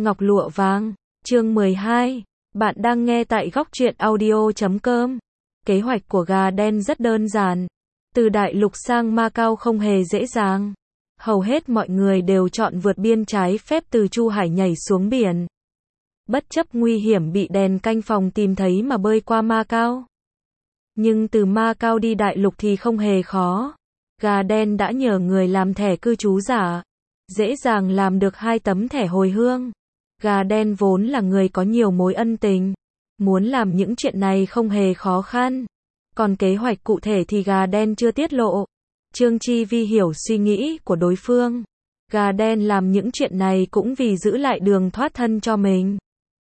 Ngọc lụa vàng, chương 12. Bạn đang nghe tại góc truyện audio.com. Kế hoạch của gà đen rất đơn giản. Từ đại lục sang Macau không hề dễ dàng. Hầu hết mọi người đều chọn vượt biên trái phép từ Chu Hải nhảy xuống biển. Bất chấp nguy hiểm bị đèn canh phòng tìm thấy mà bơi qua Macau. Nhưng từ Macau đi đại lục thì không hề khó. Gà đen đã nhờ người làm thẻ cư trú giả. Dễ dàng làm được 2 tấm thẻ hồi hương. Gà đen vốn là người có nhiều mối ân tình. Muốn làm những chuyện này không hề khó khăn. Còn kế hoạch cụ thể thì gà đen chưa tiết lộ. Trương Chi Vi hiểu suy nghĩ của đối phương. Gà đen làm những chuyện này cũng vì giữ lại đường thoát thân cho mình.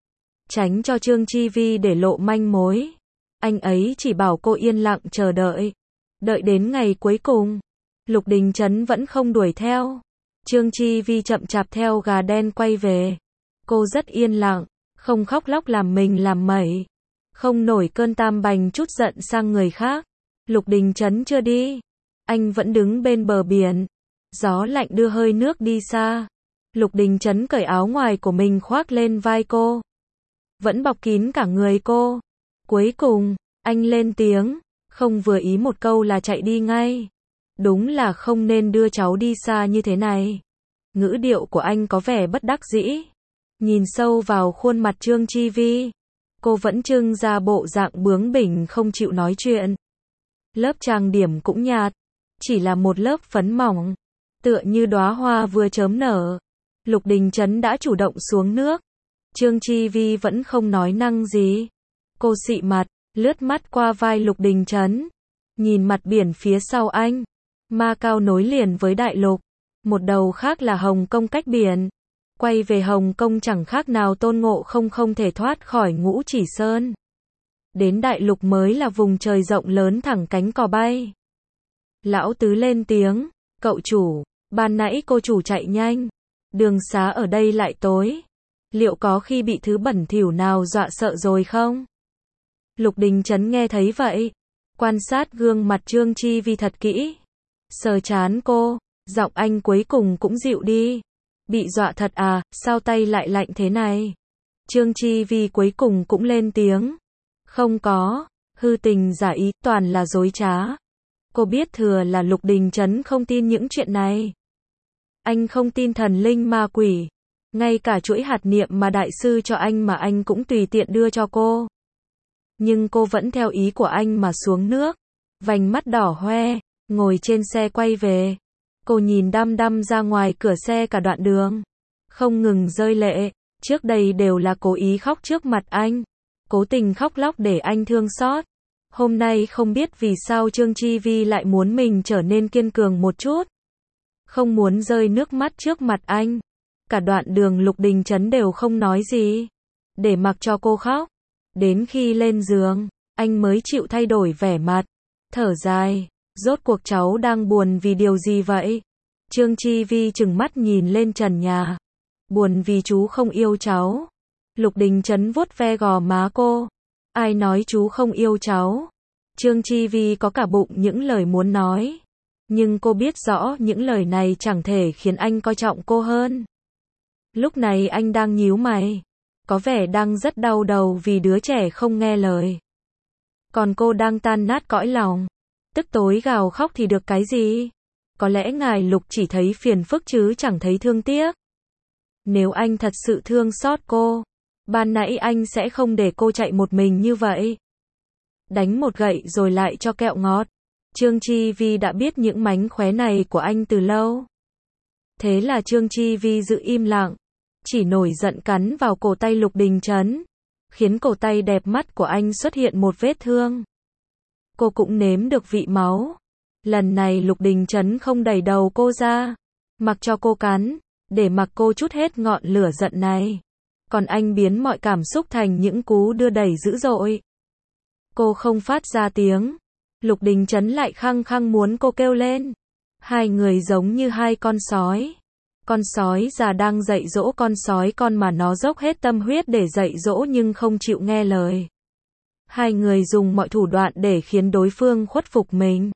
Tránh cho Trương Chi Vi để lộ manh mối. Anh ấy chỉ bảo cô yên lặng chờ đợi. Đợi đến ngày cuối cùng. Lục Đình Trấn vẫn không đuổi theo. Trương Chi Vi chậm chạp theo gà đen quay về. Cô rất yên lặng, không khóc lóc làm mình làm mẩy. Không nổi cơn tam bành chút giận sang người khác. Lục Đình Trấn chưa đi. Anh vẫn đứng bên bờ biển. Gió lạnh đưa hơi nước đi xa. Lục Đình Trấn cởi áo ngoài của mình khoác lên vai cô. Vẫn bọc kín cả người cô. Cuối cùng, anh lên tiếng. Không vừa ý một câu là chạy đi ngay. Đúng là không nên đưa cháu đi xa như thế này. Ngữ điệu của anh có vẻ bất đắc dĩ. Nhìn sâu vào khuôn mặt Trương Chi Vi. Cô vẫn trưng ra bộ dạng bướng bỉnh không chịu nói chuyện. Lớp trang điểm cũng nhạt. Chỉ là một lớp phấn mỏng. Tựa như đóa hoa vừa chớm nở. Lục Đình Trấn đã chủ động xuống nước. Trương Chi Vi vẫn không nói năng gì. Cô xị mặt, lướt mắt qua vai Lục Đình Trấn. Nhìn mặt biển phía sau anh. Macau nối liền với đại lục. Một đầu khác là Hồng Kông cách biển. Quay về Hồng Kông chẳng khác nào Tôn Ngộ không thể thoát khỏi Ngũ Chỉ Sơn. Đến đại lục mới là vùng trời rộng lớn thẳng cánh cò bay. Lão Tứ lên tiếng, cậu chủ, ban nãy cô chủ chạy nhanh. Đường xá ở đây lại tối. Liệu có khi bị thứ bẩn thỉu nào dọa sợ rồi không? Lục Đình Trấn nghe thấy vậy. Quan sát gương mặt Trương Chi Vi thật kỹ. Sờ trán cô, giọng anh cuối cùng cũng dịu đi. Bị dọa thật à, sao tay lại lạnh thế này? Trương Chi Vi cuối cùng cũng lên tiếng. Không có, hư tình giả ý, toàn là dối trá. Cô biết thừa là Lục Đình Trấn không tin những chuyện này. Anh không tin thần linh ma quỷ. Ngay cả chuỗi hạt niệm mà đại sư cho anh mà anh cũng tùy tiện đưa cho cô. Nhưng cô vẫn theo ý của anh mà xuống nước. Vành mắt đỏ hoe, ngồi trên xe quay về. Cô nhìn đăm đăm ra ngoài cửa xe cả đoạn đường. Không ngừng rơi lệ. Trước đây đều là cố ý khóc trước mặt anh. Cố tình khóc lóc để anh thương xót. Hôm nay không biết vì sao Trương Chi Vi lại muốn mình trở nên kiên cường một chút. Không muốn rơi nước mắt trước mặt anh. Cả đoạn đường Lục Đình Trấn đều không nói gì. Để mặc cho cô khóc. Đến khi lên giường, anh mới chịu thay đổi vẻ mặt. Thở dài. Rốt cuộc cháu đang buồn vì điều gì vậy? Trương Chi Vi trừng mắt nhìn lên trần nhà. Buồn vì chú không yêu cháu. Lục Đình Trấn vuốt ve gò má cô. Ai nói chú không yêu cháu? Trương Chi Vi có cả bụng những lời muốn nói. Nhưng cô biết rõ những lời này chẳng thể khiến anh coi trọng cô hơn. Lúc này anh đang nhíu mày. Có vẻ đang rất đau đầu vì đứa trẻ không nghe lời. Còn cô đang tan nát cõi lòng. Tức tối gào khóc thì được cái gì? Có lẽ ngài Lục chỉ thấy phiền phức chứ chẳng thấy thương tiếc. Nếu anh thật sự thương xót cô, ban nãy anh sẽ không để cô chạy một mình như vậy. Đánh một gậy rồi lại cho kẹo ngọt. Trương Chi Vi đã biết những mánh khóe này của anh từ lâu. Thế là Trương Chi Vi giữ im lặng. Chỉ nổi giận cắn vào cổ tay Lục Đình Trấn. Khiến cổ tay đẹp mắt của anh xuất hiện một vết thương. Cô cũng nếm được vị máu. Lần này Lục Đình Trấn không đẩy đầu cô ra. Mặc cho cô cắn. Để mặc cô trút hết ngọn lửa giận này. Còn anh biến mọi cảm xúc thành những cú đưa đẩy dữ dội. Cô không phát ra tiếng. Lục Đình Trấn lại khăng khăng muốn cô kêu lên. Hai người giống như hai con sói. Con sói già đang dạy dỗ con sói con mà nó dốc hết tâm huyết để dạy dỗ nhưng không chịu nghe lời. Hai người dùng mọi thủ đoạn để khiến đối phương khuất phục mình.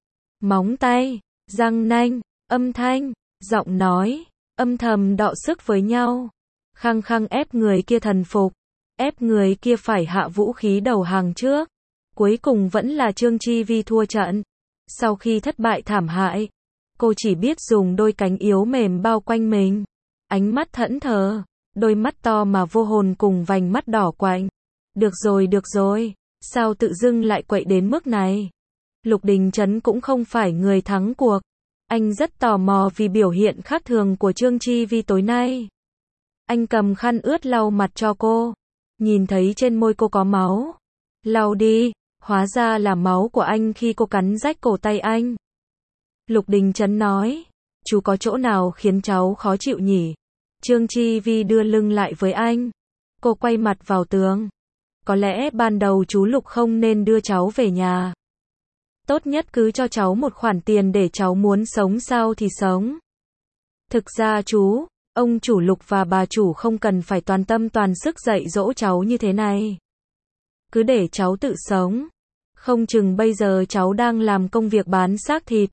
Móng tay, răng nanh, âm thanh, giọng nói, âm thầm đọ sức với nhau. khăng khăng ép người kia thần phục, ép người kia phải hạ vũ khí đầu hàng trước. Cuối cùng vẫn là Trương Chi Vi thua trận. Sau khi thất bại thảm hại, cô chỉ biết dùng đôi cánh yếu mềm bao quanh mình. Ánh mắt thẫn thờ, đôi mắt to mà vô hồn cùng vành mắt đỏ quạnh. Được rồi, sao tự dưng lại quậy đến mức này? Lục Đình Trấn cũng không phải người thắng cuộc. Anh rất tò mò vì biểu hiện khác thường của Trương Chi Vi tối nay. Anh cầm khăn ướt lau mặt cho cô. Nhìn thấy trên môi cô có máu. Lau đi, hóa ra là máu của anh khi cô cắn rách cổ tay anh. Lục Đình Trấn nói, chú có chỗ nào khiến cháu khó chịu nhỉ? Trương Chi Vi đưa lưng lại với anh. Cô quay mặt vào tường. Có lẽ ban đầu chú Lục không nên đưa cháu về nhà. Tốt nhất cứ cho cháu một khoản tiền để cháu muốn sống sao thì sống. Thực ra chú, ông chủ Lục và bà chủ không cần phải toàn tâm toàn sức dạy dỗ cháu như thế này. Cứ để cháu tự sống. Không chừng bây giờ cháu đang làm công việc bán xác thịt.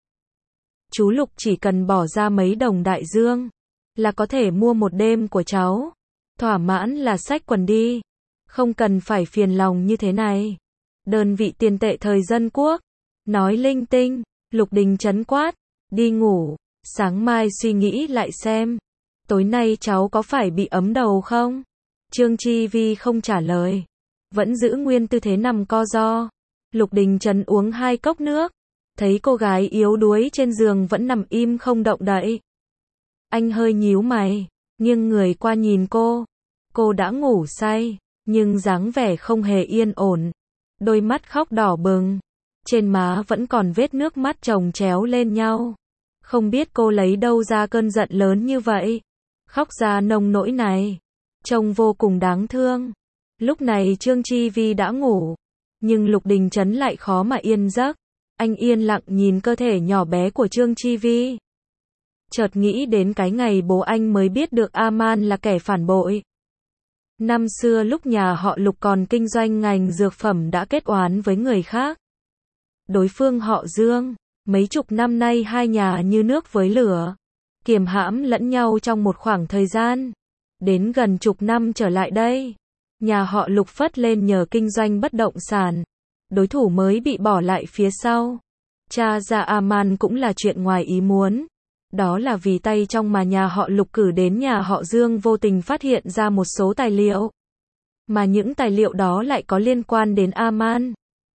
Chú Lục chỉ cần bỏ ra mấy đồng đại dương là có thể mua một đêm của cháu. Thỏa mãn là xách quần đi. Không cần phải phiền lòng như thế này. Đơn vị tiền tệ thời dân quốc. Nói linh tinh. Lục Đình Trấn quát. Đi ngủ. Sáng mai suy nghĩ lại xem. Tối nay cháu có phải bị ấm đầu không? Trương Chi Vi không trả lời. Vẫn giữ nguyên tư thế nằm co ro. Lục Đình Trấn uống 2 cốc nước. Thấy cô gái yếu đuối trên giường vẫn nằm im không động đậy. Anh hơi nhíu mày, nghiêng người qua nhìn cô. Cô đã ngủ say, nhưng dáng vẻ không hề yên ổn. Đôi mắt khóc đỏ bừng. Trên má vẫn còn vết nước mắt chồng chéo lên nhau. Không biết cô lấy đâu ra cơn giận lớn như vậy. Khóc ra nông nỗi này. Trông vô cùng đáng thương. Lúc này Trương Chi Vi đã ngủ. Nhưng Lục Đình Trấn lại khó mà yên giấc. Anh yên lặng nhìn cơ thể nhỏ bé của Trương Chi Vi. Chợt nghĩ đến cái ngày bố anh mới biết được A-man là kẻ phản bội. Năm xưa lúc nhà họ Lục còn kinh doanh ngành dược phẩm đã kết oán với người khác. Đối phương họ Dương, mấy chục năm nay hai nhà như nước với lửa, kiềm hãm lẫn nhau trong một khoảng thời gian. Đến gần chục năm trở lại đây, nhà họ Lục phất lên nhờ kinh doanh bất động sản. Đối thủ mới bị bỏ lại phía sau. Cha ra A-man cũng là chuyện ngoài ý muốn. Đó là vì tay trong mà nhà họ Lục cử đến nhà họ Dương vô tình phát hiện ra một số tài liệu. Mà những tài liệu đó lại có liên quan đến A-man.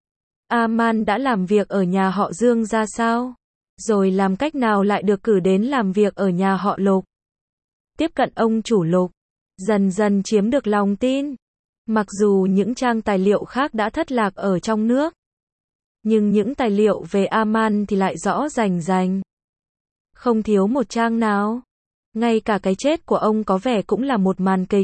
A-man đã làm việc ở nhà họ Dương ra sao? Rồi làm cách nào lại được cử đến làm việc ở nhà họ Lục? Tiếp cận ông chủ Lục. Dần dần chiếm được lòng tin. Mặc dù những trang tài liệu khác đã thất lạc ở trong nước. Nhưng những tài liệu về A-man thì lại rõ rành rành. Không thiếu một trang nào. Ngay cả cái chết của ông có vẻ cũng là một màn kịch.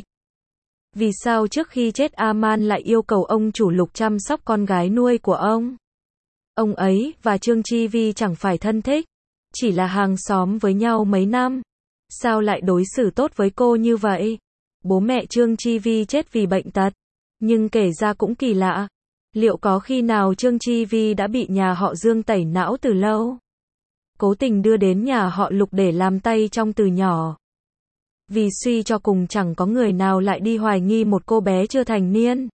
Vì sao trước khi chết A-man lại yêu cầu ông chủ Lục chăm sóc con gái nuôi của ông? Ông ấy và Trương Chi Vi chẳng phải thân thích. Chỉ là hàng xóm với nhau mấy năm. Sao lại đối xử tốt với cô như vậy? Bố mẹ Trương Chi Vi chết vì bệnh tật. Nhưng kể ra cũng kỳ lạ. Liệu có khi nào Trương Chi Vi đã bị nhà họ Dương tẩy não từ lâu? Cố tình đưa đến nhà họ Lục để làm tay trong từ nhỏ. Vì suy cho cùng chẳng có người nào lại đi hoài nghi một cô bé chưa thành niên.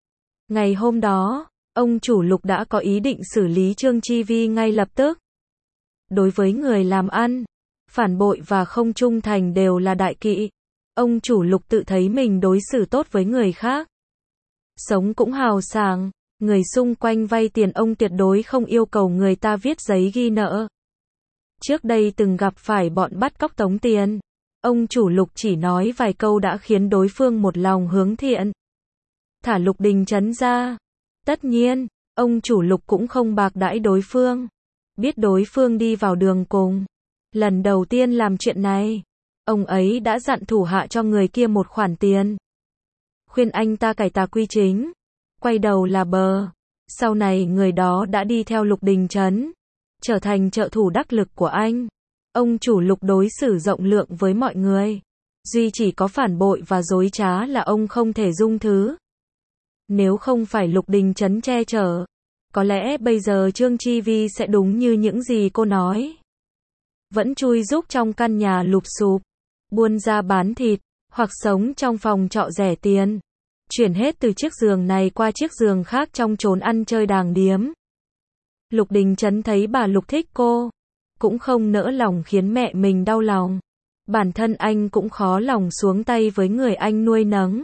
Ngày hôm đó, ông chủ Lục đã có ý định xử lý Trương Chi Vi ngay lập tức. Đối với người làm ăn, phản bội và không trung thành đều là đại kỵ. Ông chủ Lục tự thấy mình đối xử tốt với người khác. Sống cũng hào sảng, người xung quanh vay tiền ông tuyệt đối không yêu cầu người ta viết giấy ghi nợ. Trước đây từng gặp phải bọn bắt cóc tống tiền. Ông chủ Lục chỉ nói vài câu đã khiến đối phương một lòng hướng thiện. Thả Lục Đình Trấn ra. Tất nhiên, ông chủ Lục cũng không bạc đãi đối phương. Biết đối phương đi vào đường cùng. Lần đầu tiên làm chuyện này, ông ấy đã dặn thủ hạ cho người kia một khoản tiền. Khuyên anh ta cải tà quy chính. Quay đầu là bờ. Sau này người đó đã đi theo Lục Đình Trấn. Trở thành trợ thủ đắc lực của anh. Ông chủ Lục đối xử rộng lượng với mọi người. Duy chỉ có phản bội và dối trá là ông không thể dung thứ. Nếu không phải Lục Đình Trấn che chở, có lẽ bây giờ Trương Chi Vi sẽ đúng như những gì cô nói. Vẫn chui rúc trong căn nhà lụp xụp, buôn ra bán thịt, hoặc sống trong phòng trọ rẻ tiền, chuyển hết từ chiếc giường này qua chiếc giường khác trong chốn ăn chơi đàng điếm. Lục Đình Trấn thấy bà Lục thích cô, cũng không nỡ lòng khiến mẹ mình đau lòng. Bản thân anh cũng khó lòng xuống tay với người anh nuôi nấng.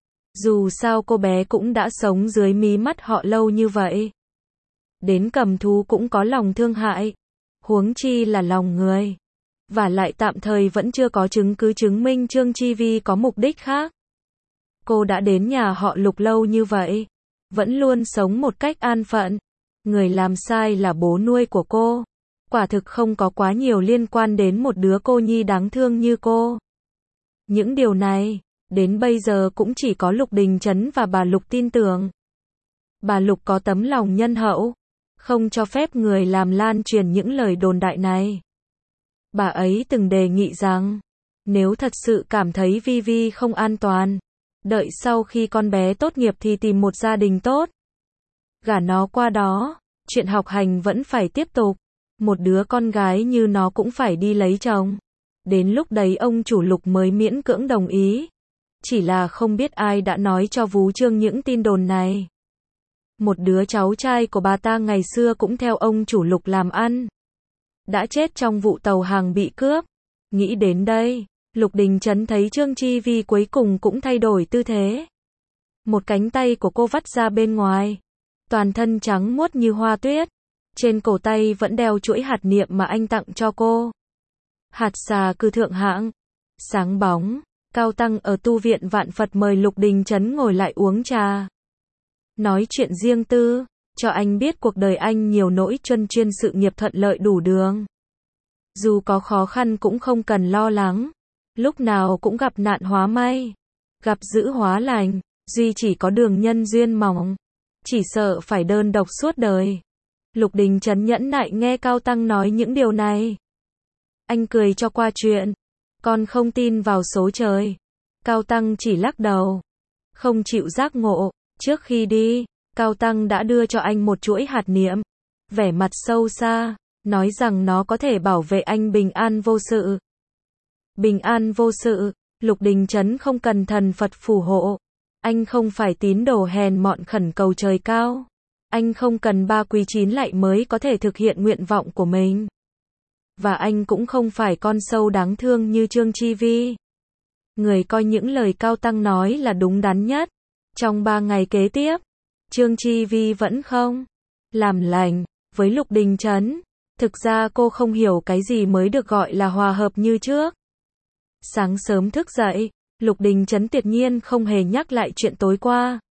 Dù sao cô bé cũng đã sống dưới mí mắt họ lâu như vậy. Đến cầm thú cũng có lòng thương hại, huống chi là lòng người. Và lại tạm thời vẫn chưa có chứng cứ chứng minh Trương Chi Vi có mục đích khác. Cô đã đến nhà họ Lục lâu như vậy, vẫn luôn sống một cách an phận. Người làm sai là bố nuôi của cô. Quả thực không có quá nhiều liên quan đến một đứa cô nhi đáng thương như cô. Những điều này, đến bây giờ cũng chỉ có Lục Đình Trấn và bà Lục tin tưởng. Bà Lục có tấm lòng nhân hậu, không cho phép người làm lan truyền những lời đồn đại này. Bà ấy từng đề nghị rằng, nếu thật sự cảm thấy Vi Vi không an toàn, đợi sau khi con bé tốt nghiệp thì tìm một gia đình tốt. Gả nó qua đó, chuyện học hành vẫn phải tiếp tục. Một đứa con gái như nó cũng phải đi lấy chồng. Đến lúc đấy ông chủ Lục mới miễn cưỡng đồng ý. Chỉ là không biết ai đã nói cho Vú Trương những tin đồn này. Một đứa cháu trai của bà ta ngày xưa cũng theo ông chủ Lục làm ăn, đã chết trong vụ tàu hàng bị cướp. Nghĩ đến đây, Lục Đình Trấn thấy Trương Chi Vi cuối cùng cũng thay đổi tư thế. Một cánh tay của cô vắt ra bên ngoài, toàn thân trắng muốt như hoa tuyết. Trên cổ tay vẫn đeo chuỗi hạt niệm mà anh tặng cho cô. Hạt xà cư thượng hạng, sáng bóng. Cao tăng ở tu viện Vạn Phật mời Lục Đình Trấn ngồi lại uống trà. Nói chuyện riêng tư, cho anh biết cuộc đời anh nhiều nỗi truân chuyên sự nghiệp thuận lợi đủ đường. Dù có khó khăn cũng không cần lo lắng. Lúc nào cũng gặp nạn hóa may, gặp dữ hóa lành, duy chỉ có đường nhân duyên mỏng. Chỉ sợ phải đơn độc suốt đời. Lục Đình Trấn nhẫn nại nghe Cao Tăng nói những điều này. Anh cười cho qua chuyện. Con không tin vào số trời. Cao Tăng chỉ lắc đầu, không chịu giác ngộ. Trước khi đi, Cao Tăng đã đưa cho anh một chuỗi hạt niệm, vẻ mặt sâu xa, nói rằng nó có thể bảo vệ anh bình an vô sự. Bình an vô sự, Lục Đình Trấn không cần thần Phật phù hộ. Anh không phải tín đồ hèn mọn khẩn cầu trời cao. Anh không cần 3 quý 9 lạy mới có thể thực hiện nguyện vọng của mình. Và anh cũng không phải con sâu đáng thương như Trương Chi Vi. Người coi những lời Cao Tăng nói là đúng đắn nhất. Trong 3 ngày kế tiếp, Trương Chi Vi vẫn không làm lành với Lục Đình Trấn. Thực ra cô không hiểu cái gì mới được gọi là hòa hợp như trước. Sáng sớm thức dậy, Lục Đình Trấn tuyệt nhiên không hề nhắc lại chuyện tối qua.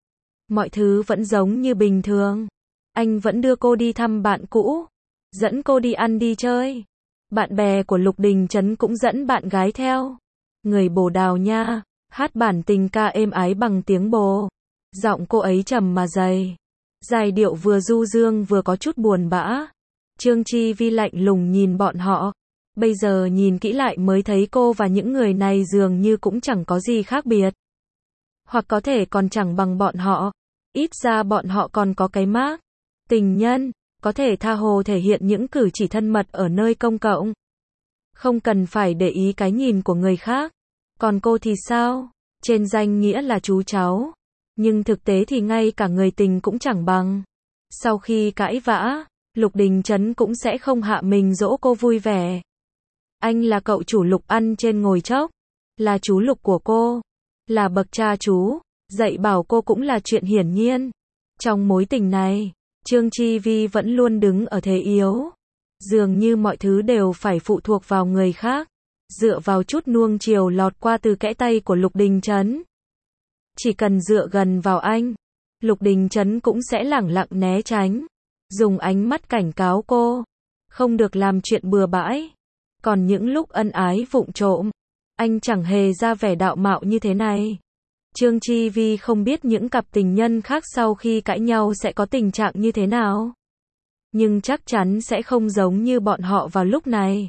Mọi thứ vẫn giống như bình thường. Anh vẫn đưa cô đi thăm bạn cũ, dẫn cô đi ăn đi chơi. Bạn bè của Lục Đình Trấn cũng dẫn bạn gái theo. Người Bồ Đào Nha, hát bản tình ca êm ái bằng tiếng Bồ. Giọng cô ấy trầm mà dày. Giai điệu vừa du dương vừa có chút buồn bã. Trương Chi Vi lạnh lùng nhìn bọn họ. Bây giờ nhìn kỹ lại mới thấy cô và những người này dường như cũng chẳng có gì khác biệt. Hoặc có thể còn chẳng bằng bọn họ. Ít ra bọn họ còn có cái mác tình nhân, có thể tha hồ thể hiện những cử chỉ thân mật ở nơi công cộng. Không cần phải để ý cái nhìn của người khác. Còn cô thì sao? Trên danh nghĩa là chú cháu, nhưng thực tế thì ngay cả người tình cũng chẳng bằng. Sau khi cãi vã, Lục Đình Trấn cũng sẽ không hạ mình dỗ cô vui vẻ. Anh là cậu chủ Lục ăn trên ngồi chốc, là chú Lục của cô, là bậc cha chú, dạy bảo cô cũng là chuyện hiển nhiên. Trong mối tình này, Trương Chi Vi vẫn luôn đứng ở thế yếu. Dường như mọi thứ đều phải phụ thuộc vào người khác, dựa vào chút nuông chiều lọt qua từ kẽ tay của Lục Đình Trấn. Chỉ cần dựa gần vào anh, Lục Đình Trấn cũng sẽ lẳng lặng né tránh, dùng ánh mắt cảnh cáo cô, không được làm chuyện bừa bãi. Còn những lúc ân ái vụng trộm, anh chẳng hề ra vẻ đạo mạo như thế này. Trương Chi Vi không biết những cặp tình nhân khác sau khi cãi nhau sẽ có tình trạng như thế nào. Nhưng chắc chắn sẽ không giống như bọn họ vào lúc này.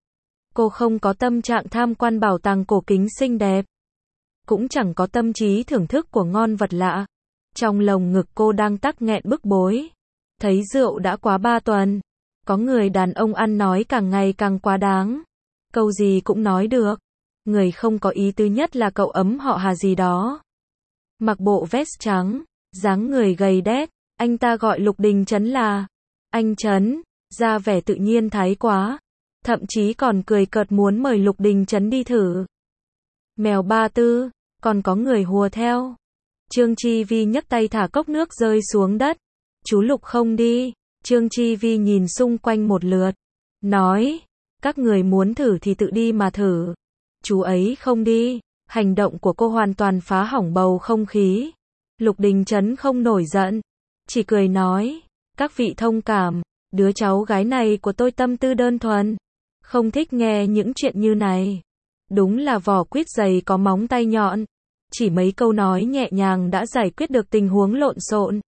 Cô không có tâm trạng tham quan bảo tàng cổ kính xinh đẹp. Cũng chẳng có tâm trí thưởng thức của ngon vật lạ. Trong lồng ngực cô đang tắc nghẹn bức bối. Thấy rượu đã quá 3 tuần. Có người đàn ông ăn nói càng ngày càng quá đáng. Câu gì cũng nói được. Người không có ý tứ nhất là cậu ấm họ Hà gì đó. Mặc bộ vest trắng, dáng người gầy đét, anh ta gọi Lục Đình Trấn là anh Trấn, ra vẻ tự nhiên thái quá. Thậm chí còn cười cợt muốn mời Lục Đình Trấn đi thử. Mèo Ba Tư, còn có người hùa theo. Trương Chi Vi nhấc tay thả cốc nước rơi xuống đất. Chú Lục không đi. Trương Chi Vi nhìn xung quanh một lượt. Nói, các người muốn thử thì tự đi mà thử. Chú ấy không đi. Hành động của cô hoàn toàn phá hỏng bầu không khí. Lục Đình Trấn không nổi giận. Chỉ cười nói, các vị thông cảm, đứa cháu gái này của tôi tâm tư đơn thuần. Không thích nghe những chuyện như này. Đúng là vỏ quýt dày có móng tay nhọn. Chỉ mấy câu nói nhẹ nhàng đã giải quyết được tình huống lộn xộn.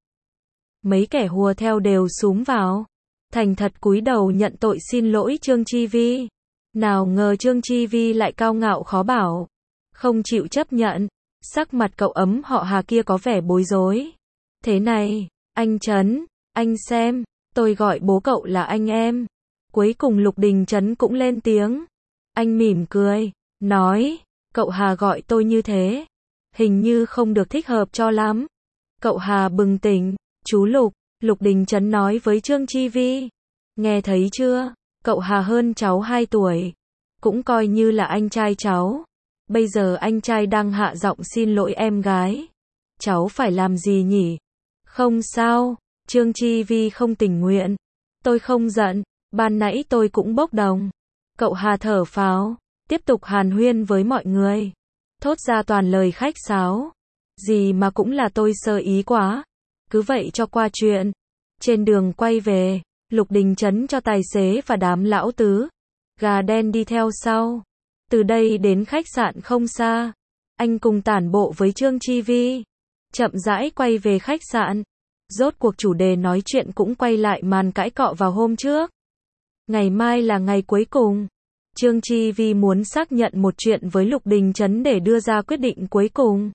Mấy kẻ hùa theo đều xúm vào. Thành thật cúi đầu nhận tội xin lỗi Trương Chi Vi. Nào ngờ Trương Chi Vi lại cao ngạo khó bảo. Không chịu chấp nhận. Sắc mặt cậu ấm họ Hà kia có vẻ bối rối. Thế này, anh Trấn, anh xem, tôi gọi bố cậu là anh em. Cuối cùng Lục Đình Trấn cũng lên tiếng. Anh mỉm cười, nói, cậu Hà gọi tôi như thế. Hình như không được thích hợp cho lắm. Cậu Hà bừng tỉnh, chú Lục, Lục Đình Trấn nói với Trương Chi Vi. Nghe thấy chưa, cậu Hà hơn cháu 2 tuổi. Cũng coi như là anh trai cháu. Bây giờ anh trai đang hạ giọng xin lỗi em gái. Cháu phải làm gì nhỉ? Không sao, Trương Chi Vi không tình nguyện. Tôi không giận, ban nãy tôi cũng bốc đồng. Cậu Hà thở phào, tiếp tục hàn huyên với mọi người. Thốt ra toàn lời khách sáo. Gì mà cũng là tôi sơ ý quá. Cứ vậy cho qua chuyện. Trên đường quay về, Lục Đình Trấn cho tài xế và đám lão tứ. Gà đen đi theo sau. Từ đây đến khách sạn không xa. Anh cùng tản bộ với Trương Chi Vi. Chậm rãi quay về khách sạn. Rốt cuộc chủ đề nói chuyện cũng quay lại màn cãi cọ vào hôm trước. Ngày mai là ngày cuối cùng. Trương Chi Vi muốn xác nhận một chuyện với Lục Đình Trấn để đưa ra quyết định cuối cùng.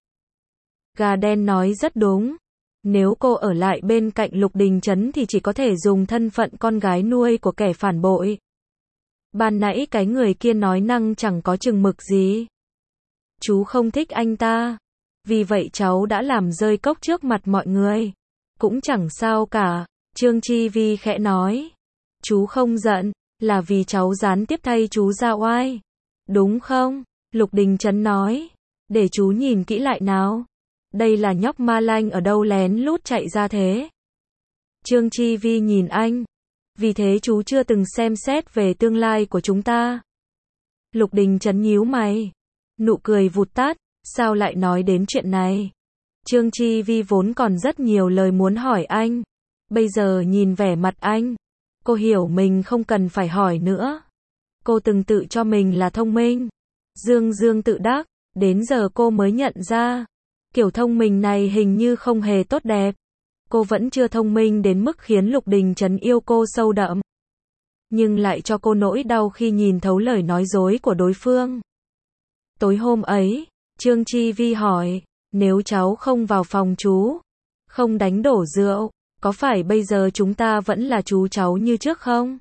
Gà đen nói rất đúng. Nếu cô ở lại bên cạnh Lục Đình Trấn thì chỉ có thể dùng thân phận con gái nuôi của kẻ phản bội. Ban nãy cái người kia nói năng chẳng có chừng mực gì. Chú không thích anh ta. Vì vậy cháu đã làm rơi cốc trước mặt mọi người. Cũng chẳng sao cả. Trương Chi Vi khẽ nói. Chú không giận, là vì cháu gián tiếp thay chú ra oai. Đúng không? Lục Đình Trấn nói. Để chú nhìn kỹ lại nào. Đây là nhóc ma lanh ở đâu lén lút chạy ra thế? Trương Chi Vi nhìn anh. Vì thế chú chưa từng xem xét về tương lai của chúng ta. Lục Đình Trấn nhíu mày. Nụ cười vụt tắt. Sao lại nói đến chuyện này? Trương Chi Vi vốn còn rất nhiều lời muốn hỏi anh. Bây giờ nhìn vẻ mặt anh. Cô hiểu mình không cần phải hỏi nữa. Cô từng tự cho mình là thông minh. Dương dương tự đắc. Đến giờ cô mới nhận ra. Kiểu thông minh này hình như không hề tốt đẹp. Cô vẫn chưa thông minh đến mức khiến Lục Đình Trấn yêu cô sâu đậm. Nhưng lại cho cô nỗi đau khi nhìn thấu lời nói dối của đối phương. Tối hôm ấy, Trương Chi Vi hỏi, nếu cháu không vào phòng chú, không đánh đổ rượu, có phải bây giờ chúng ta vẫn là chú cháu như trước không?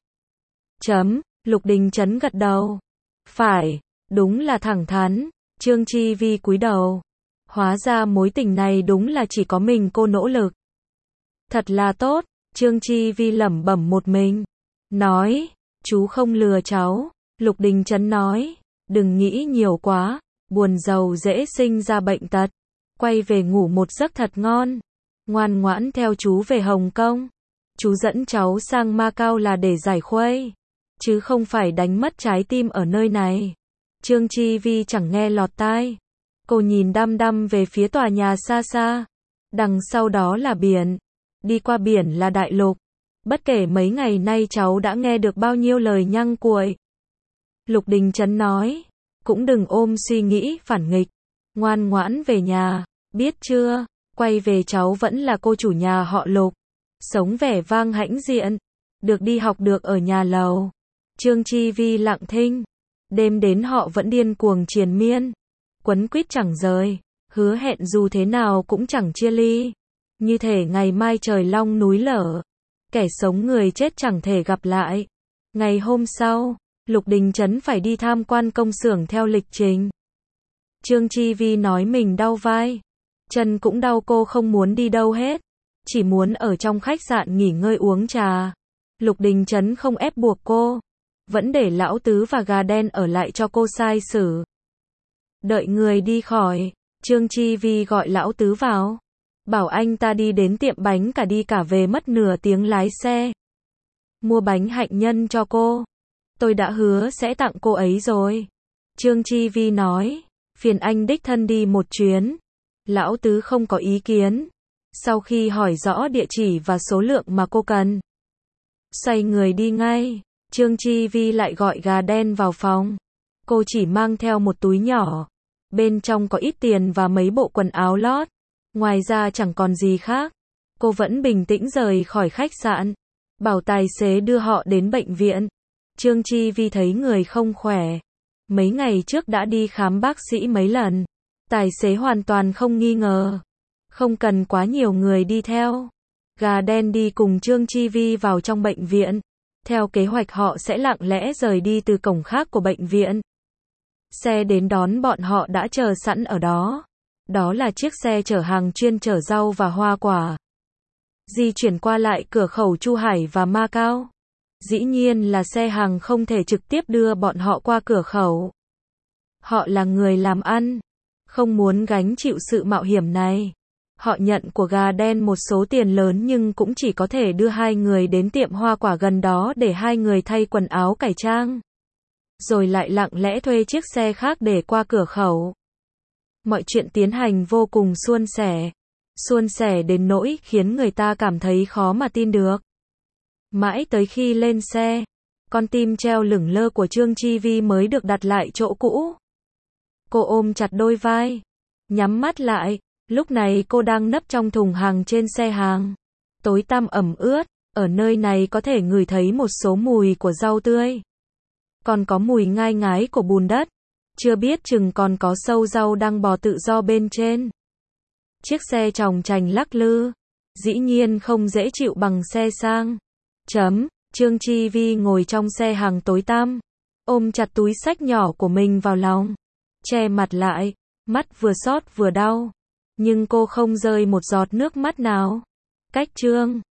Lục Đình Trấn gật đầu. Phải, đúng là thẳng thắn. Trương Chi Vi cúi đầu. Hóa ra mối tình này đúng là chỉ có mình cô nỗ lực. Thật là tốt, Trương Chi Vi lẩm bẩm một mình. Nói, chú không lừa cháu. Lục Đình Trấn nói, đừng nghĩ nhiều quá, buồn giàu dễ sinh ra bệnh tật. Quay về ngủ một giấc thật ngon. Ngoan ngoãn theo chú về Hồng Kông. Chú dẫn cháu sang Macau là để giải khuây, chứ không phải đánh mất trái tim ở nơi này. Trương Chi Vi chẳng nghe lọt tai. Cô nhìn đăm đăm về phía tòa nhà xa xa. Đằng sau đó là biển. Đi qua biển là đại lục. Bất kể mấy ngày nay cháu đã nghe được bao nhiêu lời nhăng cuội. Lục Đình Trấn nói. Cũng đừng ôm suy nghĩ phản nghịch. Ngoan ngoãn về nhà. Biết chưa? Quay về cháu vẫn là cô chủ nhà họ Lục. Sống vẻ vang hãnh diện. Được đi học được ở nhà lầu. Trương Chi Vi lặng thinh. Đêm đến họ vẫn điên cuồng triền miên. Quấn quýt chẳng rời. Hứa hẹn dù thế nào cũng chẳng chia ly. Như thể ngày mai trời long núi lở. Kẻ sống người chết chẳng thể gặp lại. Ngày hôm sau, Lục Đình Trấn phải đi tham quan công xưởng theo lịch trình. Trương Chi Vi nói mình đau vai, chân cũng đau, cô không muốn đi đâu hết, chỉ muốn ở trong khách sạn nghỉ ngơi uống trà. Lục Đình Trấn không ép buộc cô, vẫn để Lão Tứ và gà đen ở lại cho cô sai xử. Đợi người đi khỏi, Trương Chi Vi gọi Lão Tứ vào, bảo anh ta đi đến tiệm bánh cả đi cả về, mất nửa tiếng lái xe. Mua bánh hạnh nhân cho cô. Tôi đã hứa sẽ tặng cô ấy rồi. Trương Chi Vi nói, phiền anh đích thân đi một chuyến. Lão Tứ không có ý kiến. Sau khi hỏi rõ địa chỉ và số lượng mà cô cần, xoay người đi ngay. Trương Chi Vi lại gọi gà đen vào phòng. Cô chỉ mang theo một túi nhỏ, bên trong có ít tiền và mấy bộ quần áo lót. Ngoài ra chẳng còn gì khác. Cô vẫn bình tĩnh rời khỏi khách sạn, bảo tài xế đưa họ đến bệnh viện. Trương Chi Vi thấy người không khỏe. Mấy ngày trước đã đi khám bác sĩ mấy lần. Tài xế hoàn toàn không nghi ngờ. Không cần quá nhiều người đi theo. Gà đen đi cùng Trương Chi Vi vào trong bệnh viện. Theo kế hoạch họ sẽ lặng lẽ rời đi từ cổng khác của bệnh viện. Xe đến đón bọn họ đã chờ sẵn ở đó. Đó là chiếc xe chở hàng chuyên chở rau và hoa quả, di chuyển qua lại cửa khẩu Chu Hải và Macau. Dĩ nhiên là xe hàng không thể trực tiếp đưa bọn họ qua cửa khẩu. Họ là người làm ăn, không muốn gánh chịu sự mạo hiểm này. Họ nhận của gà đen một số tiền lớn nhưng cũng chỉ có thể đưa hai người đến tiệm hoa quả gần đó để hai người thay quần áo cải trang. Rồi lại lặng lẽ thuê chiếc xe khác để qua cửa khẩu. Mọi chuyện tiến hành vô cùng suôn sẻ. Suôn sẻ đến nỗi khiến người ta cảm thấy khó mà tin được. Mãi tới khi lên xe, con tim treo lửng lơ của Trương Chi Vi mới được đặt lại chỗ cũ. Cô ôm chặt đôi vai, nhắm mắt lại. Lúc này cô đang nấp trong thùng hàng trên xe hàng. Tối tăm ẩm ướt, ở nơi này có thể ngửi thấy một số mùi của rau tươi. Còn có mùi ngai ngái của bùn đất. Chưa biết chừng còn có sâu rau đang bò tự do bên trên. Chiếc xe chòng chành lắc lư, dĩ nhiên không dễ chịu bằng xe sang. Trương Chi Vi ngồi trong xe hàng tối tăm, ôm chặt túi xách nhỏ của mình vào lòng, che mặt lại, mắt vừa xót vừa đau, nhưng cô không rơi một giọt nước mắt nào. Cách Trương